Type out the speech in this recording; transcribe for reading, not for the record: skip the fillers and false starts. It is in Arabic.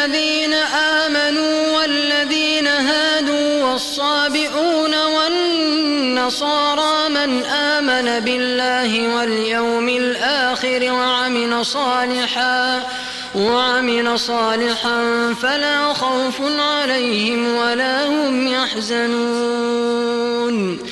الذين آمنوا والذين هادوا والصابئون والنصارى من آمن بالله واليوم الآخر وعمل صالحا فلا خوف عليهم ولا هم يحزنون